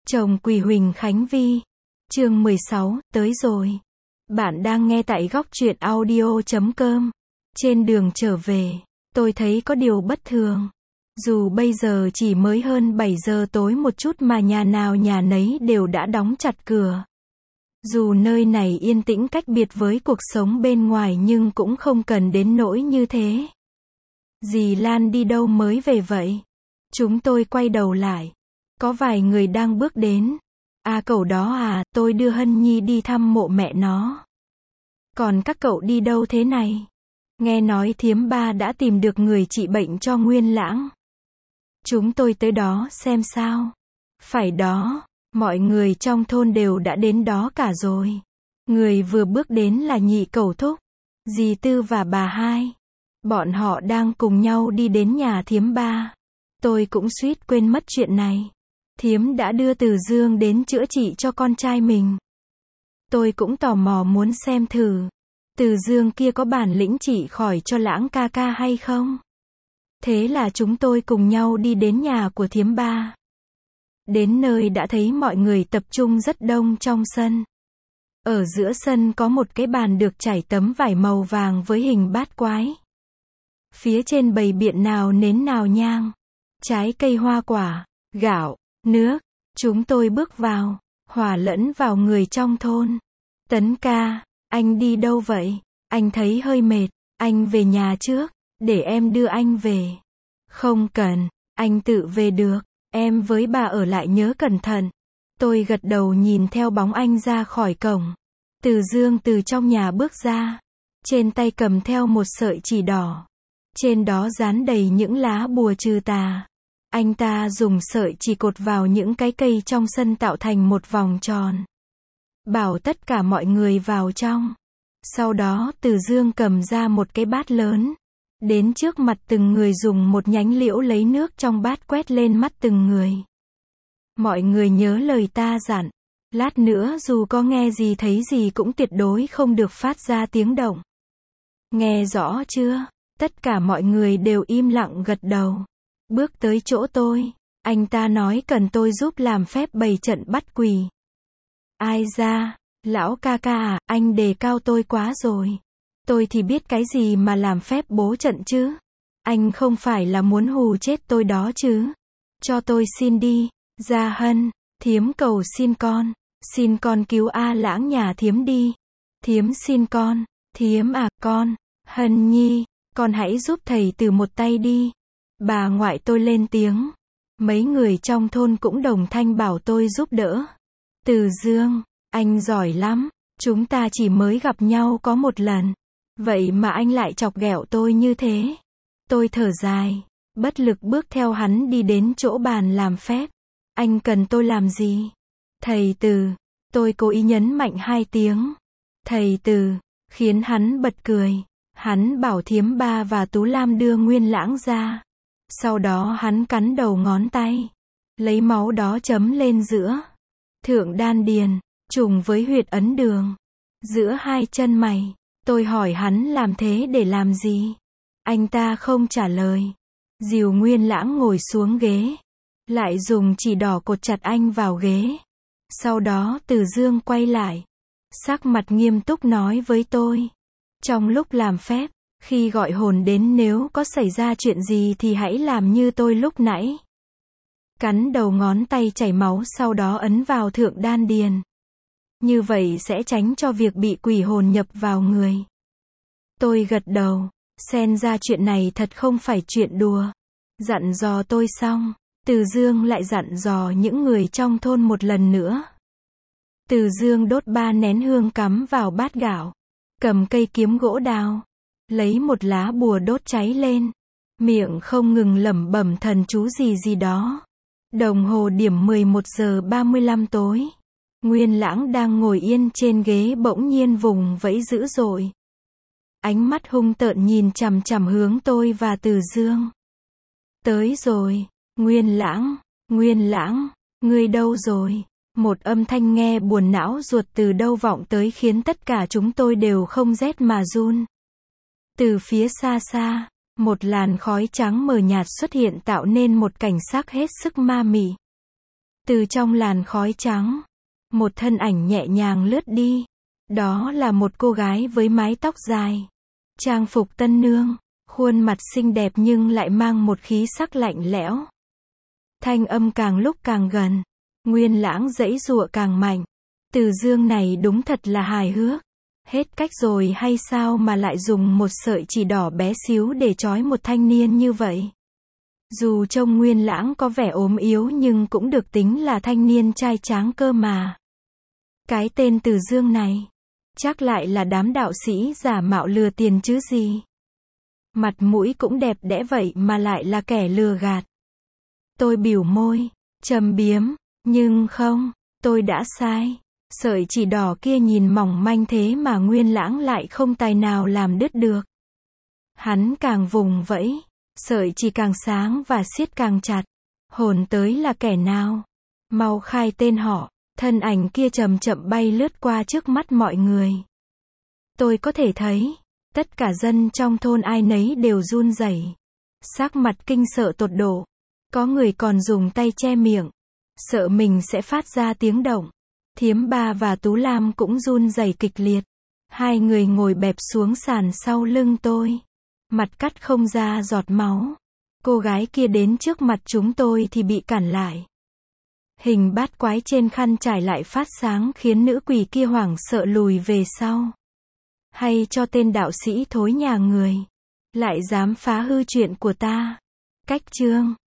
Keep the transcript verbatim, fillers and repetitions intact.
Chồng Quỳ Huỳnh Khánh Vi. Chương mười sáu, tới rồi. Bạn đang nghe tại góc truyện audio chấm com. Trên đường trở về, tôi thấy có điều bất thường. Dù bây giờ chỉ mới hơn bảy giờ tối một chút mà nhà nào nhà nấy đều đã đóng chặt cửa. Dù nơi này yên tĩnh cách biệt với cuộc sống bên ngoài nhưng cũng không cần đến nỗi như thế. Dì Lan đi đâu mới về vậy? Chúng tôi quay đầu lại. Có vài người đang bước đến. À, cậu đó à, tôi đưa Hân Nhi đi thăm mộ mẹ nó. Còn các cậu đi đâu thế này? Nghe nói Thiếm Ba đã tìm được người trị bệnh cho Nguyên Lãng. Chúng tôi tới đó xem sao. Phải đó, mọi người trong thôn đều đã đến đó cả rồi. Người vừa bước đến là nhị cẩu thúc, dì Tư và bà Hai. Bọn họ đang cùng nhau đi đến nhà Thiếm Ba. Tôi cũng suýt quên mất chuyện này. Thiếm đã đưa Từ Dương đến chữa trị cho con trai mình. Tôi cũng tò mò muốn xem thử. Từ Dương kia có bản lĩnh trị khỏi cho Lãng ca ca hay không? Thế là chúng tôi cùng nhau đi đến nhà của Thiếm Ba. Đến nơi đã thấy mọi người tập trung rất đông trong sân. Ở giữa sân có một cái bàn được trải tấm vải màu vàng với hình bát quái. Phía trên bày biện nào nến nào nhang, trái cây hoa quả, gạo, nước. Chúng tôi bước vào, hòa lẫn vào người trong thôn. Tấn ca, anh đi đâu vậy? Anh thấy hơi mệt, anh về nhà trước, để em đưa anh về. Không cần, anh tự về được, em với bà ở lại nhớ cẩn thận. Tôi gật đầu nhìn theo bóng anh ra khỏi cổng. Từ Dương từ trong nhà bước ra, trên tay cầm theo một sợi chỉ đỏ. Trên đó dán đầy những lá bùa trừ tà. Anh ta dùng sợi chỉ cột vào những cái cây trong sân tạo thành một vòng tròn. Bảo tất cả mọi người vào trong. Sau đó Từ Dương cầm ra một cái bát lớn. Đến trước mặt từng người dùng một nhánh liễu lấy nước trong bát quét lên mắt từng người. Mọi người nhớ lời ta dặn. Lát nữa dù có nghe gì thấy gì cũng tuyệt đối không được phát ra tiếng động. Nghe rõ chưa? Tất cả mọi người đều im lặng gật đầu. Bước tới chỗ tôi. Anh ta nói cần tôi giúp làm phép bày trận bắt quỷ. Ai ra? Lão ca ca à, anh đề cao tôi quá rồi. Tôi thì biết cái gì mà làm phép bố trận chứ. Anh không phải là muốn hù chết tôi đó chứ. Cho tôi xin đi. Gia Hân, Thiếm cầu xin con. Xin con cứu A Lãng nhà Thiếm đi. Thiếm xin con. Thiếm à con. Hân Nhi, con hãy giúp thầy từ một tay đi. Bà ngoại tôi lên tiếng. Mấy người trong thôn cũng đồng thanh bảo tôi giúp đỡ. Từ Dương, anh giỏi lắm. Chúng ta chỉ mới gặp nhau có một lần. Vậy mà anh lại chọc ghẹo tôi như thế. Tôi thở dài, bất lực bước theo hắn đi đến chỗ bàn làm phép. Anh cần tôi làm gì? Thầy Từ. Tôi cố ý nhấn mạnh hai tiếng. Thầy Từ, khiến hắn bật cười. Hắn bảo Thiếm Ba và Tú Lam đưa Nguyên Lãng ra. Sau đó hắn cắn đầu ngón tay. Lấy máu đó chấm lên giữa thượng đan điền, trùng với huyệt ấn đường. Giữa hai chân mày. Tôi hỏi hắn làm thế để làm gì? Anh ta không trả lời. Dìu Nguyên Lãng ngồi xuống ghế. Lại dùng chỉ đỏ cột chặt anh vào ghế. Sau đó Từ Dương quay lại. Sắc mặt nghiêm túc nói với tôi. Trong lúc làm phép, khi gọi hồn đến nếu có xảy ra chuyện gì thì hãy làm như tôi lúc nãy. Cắn đầu ngón tay chảy máu sau đó ấn vào thượng đan điền. Như vậy sẽ tránh cho việc bị quỷ hồn nhập vào người. Tôi gật đầu, xem ra chuyện này thật không phải chuyện đùa. Dặn dò tôi xong, Từ Dương lại dặn dò những người trong thôn một lần nữa. Từ Dương đốt ba nén hương cắm vào bát gạo, cầm cây kiếm gỗ đào, lấy một lá bùa đốt cháy lên, miệng không ngừng lẩm bẩm thần chú gì gì đó. Đồng hồ điểm mười một giờ ba mươi lăm tối. Nguyên Lãng đang ngồi yên trên ghế bỗng nhiên vùng vẫy dữ dội. Ánh mắt hung tợn nhìn chằm chằm hướng tôi và Từ Dương. Tới rồi, Nguyên Lãng, Nguyên Lãng, ngươi đâu rồi? Một âm thanh nghe buồn não ruột từ đâu vọng tới khiến tất cả chúng tôi đều không rét mà run. Từ phía xa xa, một làn khói trắng mờ nhạt xuất hiện tạo nên một cảnh sắc hết sức ma mị. Từ trong làn khói trắng, một thân ảnh nhẹ nhàng lướt đi. Đó là một cô gái với mái tóc dài, trang phục tân nương, khuôn mặt xinh đẹp nhưng lại mang một khí sắc lạnh lẽo. Thanh âm càng lúc càng gần, Nguyên Lãng giãy giụa càng mạnh. Từ Dương này đúng thật là hài hước. Hết cách rồi hay sao mà lại dùng một sợi chỉ đỏ bé xíu để trói một thanh niên như vậy? Dù trông Nguyên Lãng có vẻ ốm yếu nhưng cũng được tính là thanh niên trai tráng cơ mà. Cái tên Từ Dương này, chắc lại là đám đạo sĩ giả mạo lừa tiền chứ gì. Mặt mũi cũng đẹp đẽ vậy mà lại là kẻ lừa gạt. Tôi bỉu môi, châm biếm, nhưng không, tôi đã sai. Sợi chỉ đỏ kia nhìn mỏng manh thế mà Nguyên Lãng lại không tài nào làm đứt được. Hắn càng vùng vẫy, sợi chỉ càng sáng và siết càng chặt. Hồn tới là kẻ nào? Mau khai tên họ. Thân ảnh kia chậm chậm bay lướt qua trước mắt mọi người. Tôi có thể thấy, tất cả dân trong thôn ai nấy đều run rẩy, sắc mặt kinh sợ tột độ. Có người còn dùng tay che miệng, sợ mình sẽ phát ra tiếng động. Thiếm Ba và Tú Lam cũng run rẩy kịch liệt. Hai người ngồi bẹp xuống sàn sau lưng tôi, mặt cắt không ra giọt máu. Cô gái kia đến trước mặt chúng tôi thì bị cản lại. Hình bát quái trên khăn trải lại phát sáng khiến nữ quỷ kia hoảng sợ lùi về sau. Hay cho tên đạo sĩ thối nhà người, lại dám phá hư chuyện của ta. Cách chương